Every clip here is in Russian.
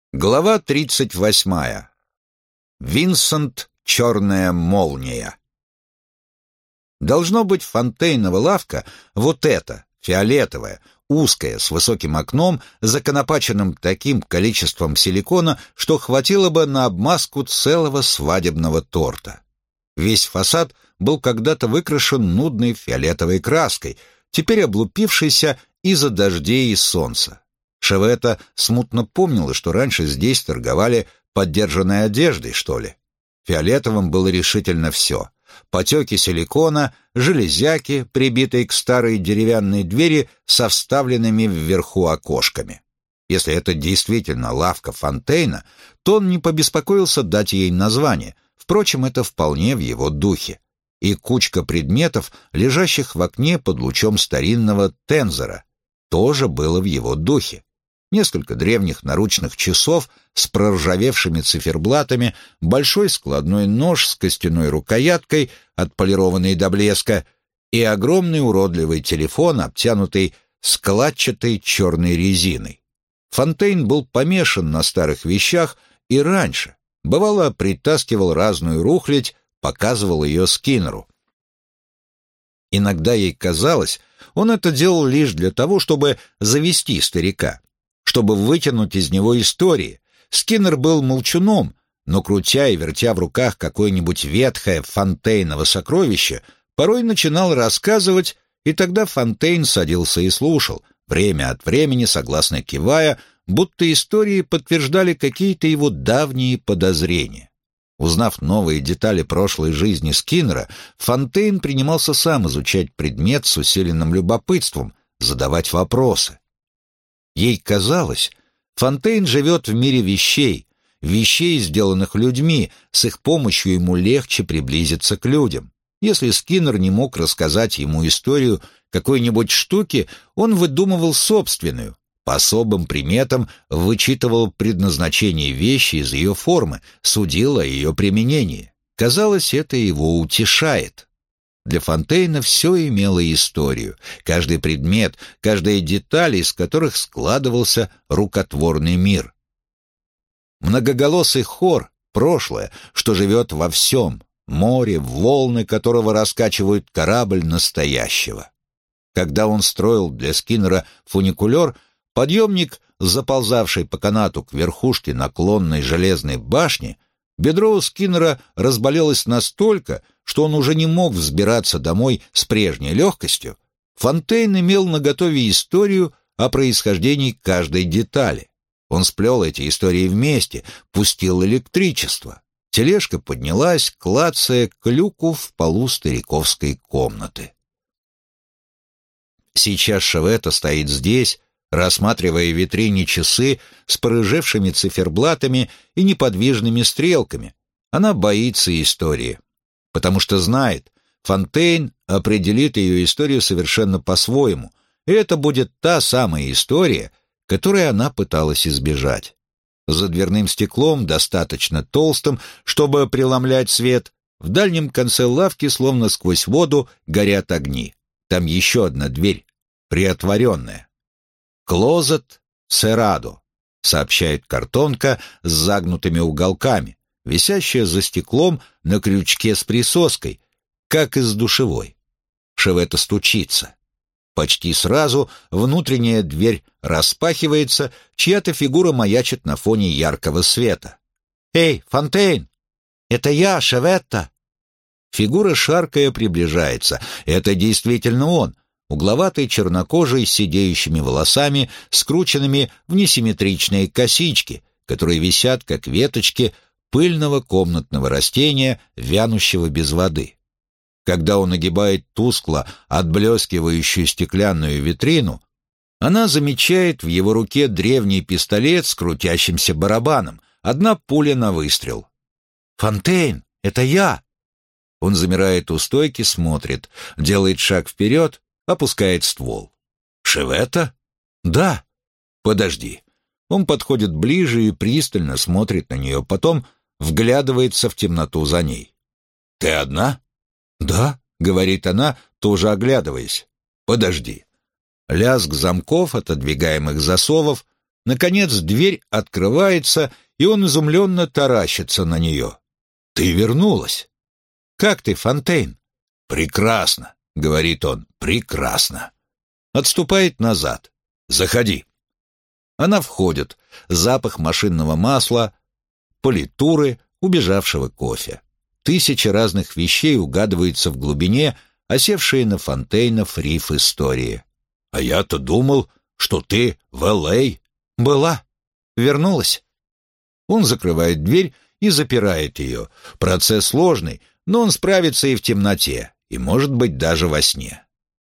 Глава 38. Винсент «Черная молния». Должно быть, Фонтейнова лавка вот эта, фиолетовая, узкая, с высоким окном, законопаченным таким количеством силикона, что хватило бы на обмазку целого свадебного торта. Весь фасад был когда-то выкрашен нудной фиолетовой краской, теперь облупившейся из-за дождей и солнца. Шеветта смутно помнила, что раньше здесь торговали подержанной одеждой, что ли. Фиолетовым было решительно все. Потеки силикона, железяки, прибитые к старой деревянной двери со вставленными вверху окошками. Если это действительно лавка Фонтейна, то он не побеспокоился дать ей название. Впрочем, это вполне в его духе. И кучка предметов, лежащих в окне под лучом старинного тензора, тоже было в его духе. Несколько древних наручных часов с проржавевшими циферблатами, большой складной нож с костяной рукояткой, отполированный до блеска, и огромный уродливый телефон, обтянутый складчатой черной резиной. Фонтейн был помешан на старых вещах и раньше. Бывало, притаскивал разную рухлядь, показывал ее Скиннеру. Иногда ей казалось, он это делал лишь для того, чтобы завести старика, чтобы вытянуть из него истории. Скиннер был молчуном, но, крутя и вертя в руках какое-нибудь ветхое Фонтейново сокровище, порой начинал рассказывать, и тогда Фонтейн садился и слушал, время от времени согласно кивая, будто истории подтверждали какие-то его давние подозрения. Узнав новые детали прошлой жизни Скиннера, Фонтейн принимался сам изучать предмет с усиленным любопытством, задавать вопросы. Ей казалось, Фонтейн живет в мире вещей, сделанных людьми, с их помощью ему легче приблизиться к людям. Если Скиннер не мог рассказать ему историю какой-нибудь штуки, он выдумывал собственную, по особым приметам вычитывал предназначение вещи из ее формы, судил о ее применении. Казалось, это его утешает. Для Фонтейна все имело историю, каждый предмет, каждая деталь, из которых складывался рукотворный мир. Многоголосый хор, прошлое, что живет во всем, море, волны которого раскачивают корабль настоящего. Когда он строил для Скиннера фуникулер, подъемник, заползавший по канату к верхушке наклонной железной башни, бедро у Скиннера разболелось настолько, что он уже не мог взбираться домой с прежней легкостью. Фонтейн имел наготове историю о происхождении каждой детали. Он сплел эти истории вместе, пустил электричество. Тележка поднялась, клацая к люку в полу стариковской комнаты. Сейчас Шеветта стоит здесь, рассматривая в витрине часы с порыжевшими циферблатами и неподвижными стрелками. Она боится истории, потому что знает, Фонтейн определит ее историю совершенно по-своему, и это будет та самая история, которой она пыталась избежать. За дверным стеклом, достаточно толстым, чтобы преломлять свет, в дальнем конце лавки, словно сквозь воду, горят огни. Там еще одна дверь, приотворенная. «Клозет Серадо», — сообщает картонка с загнутыми уголками, висящая за стеклом на крючке с присоской, как из душевой. Шеветта стучится. Почти сразу внутренняя дверь распахивается, чья-то фигура маячит на фоне яркого света. «Эй, Фонтейн! Это я, Шеветта!» Фигура, шаркая, приближается. Это действительно он, угловатый, чернокожий, с сидеющими волосами, скрученными в несимметричные косички, которые висят, как веточки пыльного комнатного растения, вянущего без воды. Когда он огибает тускло отблескивающую стеклянную витрину, она замечает в его руке древний пистолет с крутящимся барабаном, одна пуля на выстрел. «Фонтейн, это я!» Он замирает у стойки, смотрит, делает шаг вперед, опускает ствол. «Шеветта?» «Да». «Подожди». Он подходит ближе и пристально смотрит на нее, потом вглядывается в темноту за ней. «Ты одна?» «Да», — говорит она, тоже оглядываясь. «Подожди». Лязг замков, отодвигаемых засовов, Наконец дверь открывается, и он изумленно таращится на нее. «Ты вернулась!» «Как ты, Фонтейн?» «Прекрасно», — говорит он, — «прекрасно». Отступает назад. «Заходи». Она входит. Запах машинного масла, политуры, убежавшего кофе. Тысячи разных вещей угадываются в глубине, осевшие на Фонтейнов риф истории. «А я-то думал, что ты в Л.А.» «Была. Вернулась». Он закрывает дверь и запирает ее. Процесс сложный, но он справится и в темноте, и, может быть, даже во сне.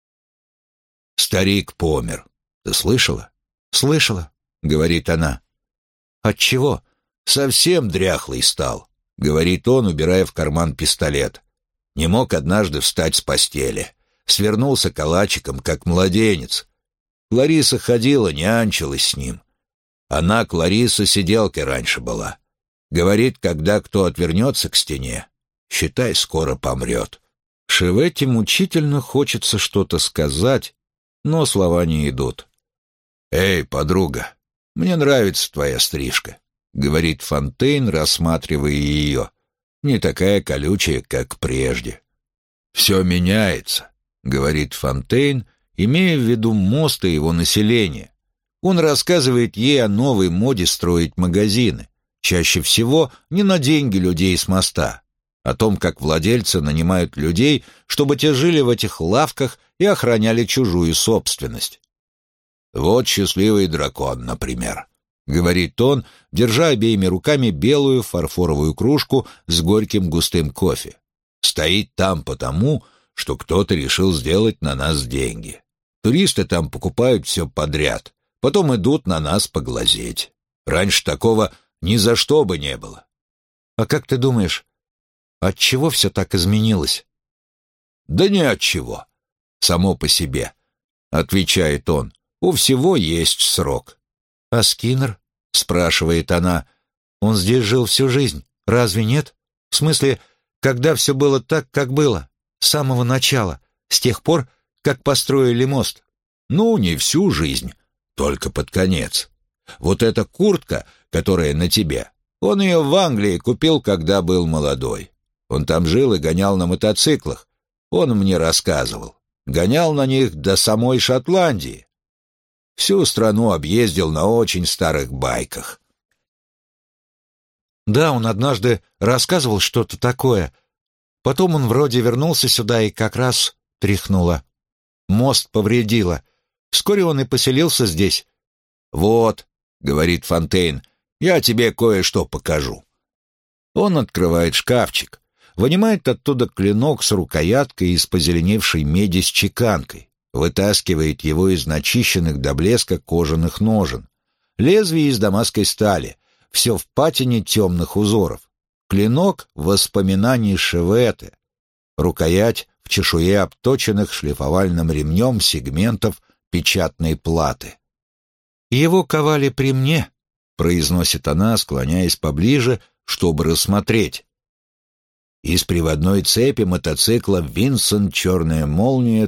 «Старик помер. Ты слышала?» «Слышала», — говорит она. «Отчего?» «Совсем дряхлый стал», — говорит он, убирая в карман пистолет. «Не мог однажды встать с постели. Свернулся калачиком, как младенец. Клариса ходила, нянчилась с ним. Она, Клариса, сиделкой раньше была. Говорит, когда кто отвернется к стене, считай, скоро помрет». Шеветте мучительно хочется что-то сказать, но слова не идут. «Эй, подруга, мне нравится твоя стрижка», — говорит Фонтейн, рассматривая ее. «Не такая колючая, как прежде». «Все меняется», — говорит Фонтейн, имея в виду мост и его население. Он рассказывает ей о новой моде строить магазины, чаще всего не на деньги людей с моста, о том, как владельцы нанимают людей, чтобы те жили в этих лавках и охраняли чужую собственность. «Вот счастливый дракон, например», — говорит он, держа обеими руками белую фарфоровую кружку с горьким густым кофе. «Стоит там потому, что кто-то решил сделать на нас деньги. Туристы там покупают все подряд, потом идут на нас поглазеть. Раньше такого ни за что бы не было». «А как ты думаешь, отчего все так изменилось?» «Да ни от чего. Само по себе», — отвечает он. «У всего есть срок». «А Скиннер?» — спрашивает она. «Он здесь жил всю жизнь, разве нет? В смысле, когда все было так, как было, с самого начала, с тех пор, как построили мост?» «Ну, не всю жизнь, только под конец. Вот эта куртка, которая на тебе, он ее в Англии купил, когда был молодой. Он там жил и гонял на мотоциклах. Он мне рассказывал. Гонял на них до самой Шотландии. Всю страну объездил на очень старых байках». «Да, он однажды рассказывал что-то такое. Потом он вроде вернулся сюда и как раз тряхнуло. Мост повредило. Вскоре он и поселился здесь». «Вот», — говорит Фонтейн, — «я тебе кое-что покажу». Он открывает шкафчик, вынимает оттуда клинок с рукояткой из позеленевшей меди с чеканкой, вытаскивает его из начищенных до блеска кожаных ножен. Лезвие из дамасской стали, все в патине темных узоров. Клинок — воспоминаний Шеветте. Рукоять в чешуе обточенных шлифовальным ремнем сегментов печатной платы. «Его ковали при мне», — произносит она, склоняясь поближе, чтобы рассмотреть. Из приводной цепи мотоцикла «Винсент. Черная молния»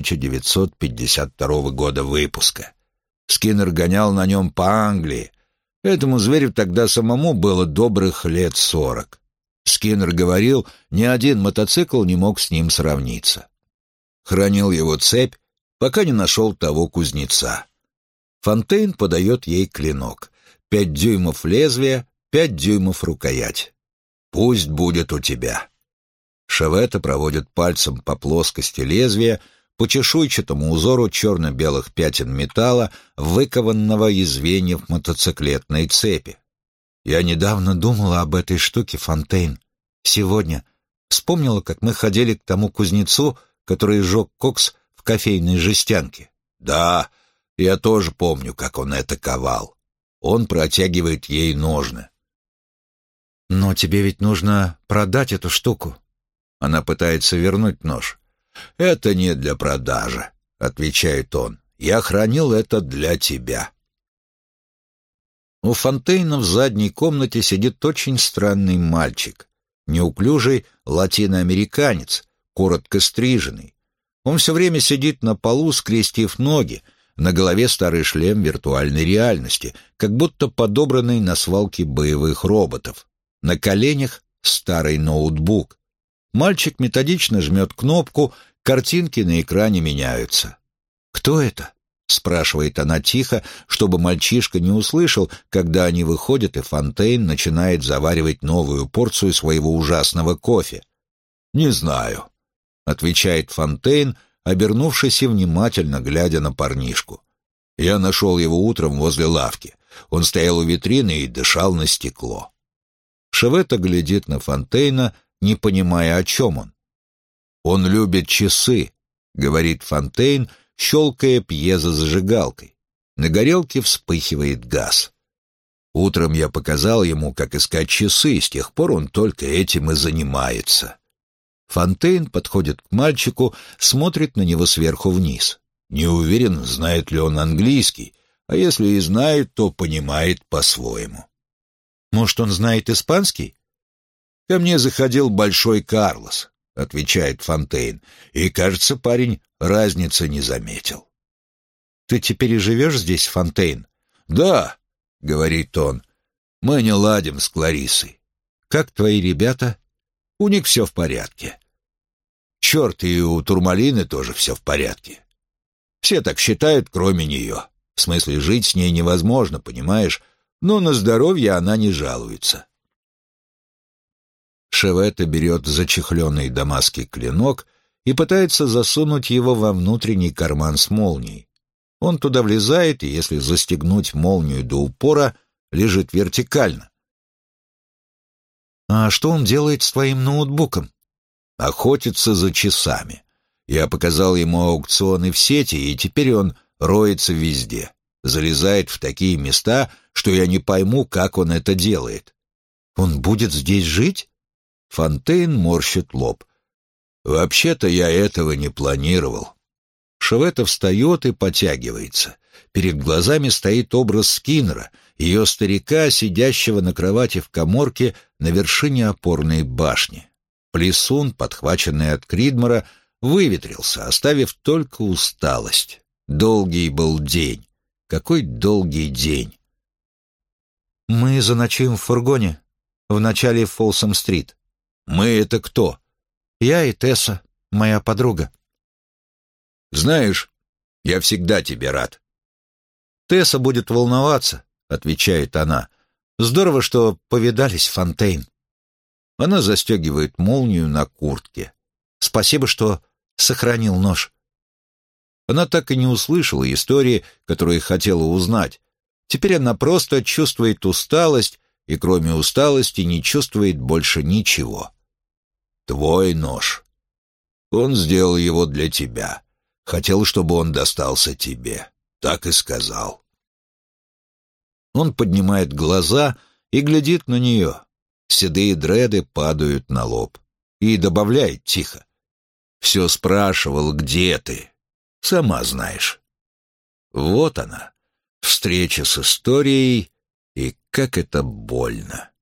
1952 года выпуска. Скиннер гонял на нем по Англии. Этому зверю тогда самому было добрых лет 40. Скиннер говорил, ни один мотоцикл не мог с ним сравниться. Хранил его цепь, пока не нашел того кузнеца. Фонтейн подает ей клинок. 5 дюймов лезвия, 5 дюймов рукоять. «Пусть будет у тебя». Шеветте проводит пальцем по плоскости лезвия, по чешуйчатому узору черно-белых пятен металла, выкованного из звеньев мотоциклетной цепи. «Я недавно думала об этой штуке, Фонтейн. Сегодня. Вспомнила, как мы ходили к тому кузнецу, который сжег кокс в кофейной жестянке». «Да, я тоже помню, как он это ковал». Он протягивает ей ножны. «Но тебе ведь нужно продать эту штуку». Она пытается вернуть нож. «Это не для продажи», — отвечает он. «Я хранил это для тебя». У Фонтейна в задней комнате сидит очень странный мальчик. Неуклюжий латиноамериканец, коротко стриженный. Он все время сидит на полу, скрестив ноги, На голове старый шлем виртуальной реальности, как будто подобранный на свалке боевых роботов. На коленях старый ноутбук. Мальчик методично жмет кнопку, картинки на экране меняются. «Кто это?» — спрашивает она тихо, чтобы мальчишка не услышал, когда они выходят, и Фонтейн начинает заваривать новую порцию своего ужасного кофе. «Не знаю», — отвечает Фонтейн, обернувшись и внимательно глядя на парнишку. «Я нашел его утром возле лавки. Он стоял у витрины и дышал на стекло». Шеветта глядит на Фонтейна, не понимая, о чем он. «Он любит часы», — говорит Фонтейн, щелкая пьезозажигалкой. На горелке вспыхивает газ. «Утром я показал ему, как искать часы, и с тех пор он только этим и занимается». Фонтейн подходит к мальчику, смотрит на него сверху вниз. Не уверен, знает ли он английский, а если и знает, то понимает по-своему. «Может, он знает испанский?» «Ко мне заходил Большой Карлос», — отвечает Фонтейн, и, кажется, парень разницы не заметил. «Ты теперь и живешь здесь, Фонтейн?» «Да», — говорит он, — «мы не ладим с Клариссой». «Как твои ребята?» «У них все в порядке». «Черт, и у Турмалины тоже все в порядке. Все так считают, кроме нее. В смысле, жить с ней невозможно, понимаешь, но на здоровье она не жалуется». Шеветта берет зачехленный дамасский клинок и пытается засунуть его во внутренний карман с молнией. Он туда влезает, и если застегнуть молнию до упора, лежит вертикально. «А что он делает с твоим ноутбуком?» «Охотится за часами. Я показал ему аукционы в сети, и теперь он роется везде. Залезает в такие места, что я не пойму, как он это делает». «Он будет здесь жить?» Фонтейн морщит лоб. «Вообще-то я этого не планировал». Шеветта встает и потягивается. Перед глазами стоит образ Скиннера, ее старика, сидящего на кровати в каморке на вершине опорной башни. Плесун, подхваченный от Кридмора, выветрился, оставив только усталость. Долгий был день. Какой долгий день. «Мы заночуем в фургоне, в начале Фолсом-стрит». «Мы — это кто?» «Я и Тесса, моя подруга». «Знаешь, я всегда тебе рад». «Тесса будет волноваться», — отвечает она. «Здорово, что повидались, Фонтейн». Она застегивает молнию на куртке. «Спасибо, что сохранил нож». Она так и не услышала истории, которую хотела узнать. Теперь она просто чувствует усталость, и кроме усталости не чувствует больше ничего. «Твой нож. Он сделал его для тебя. Хотел, чтобы он достался тебе. Так и сказал». Он поднимает глаза и глядит на нее. Седые дреды падают на лоб. И добавляет тихо. «Все спрашивал, где ты? Сама знаешь». Вот она, встреча с историей, и как это больно.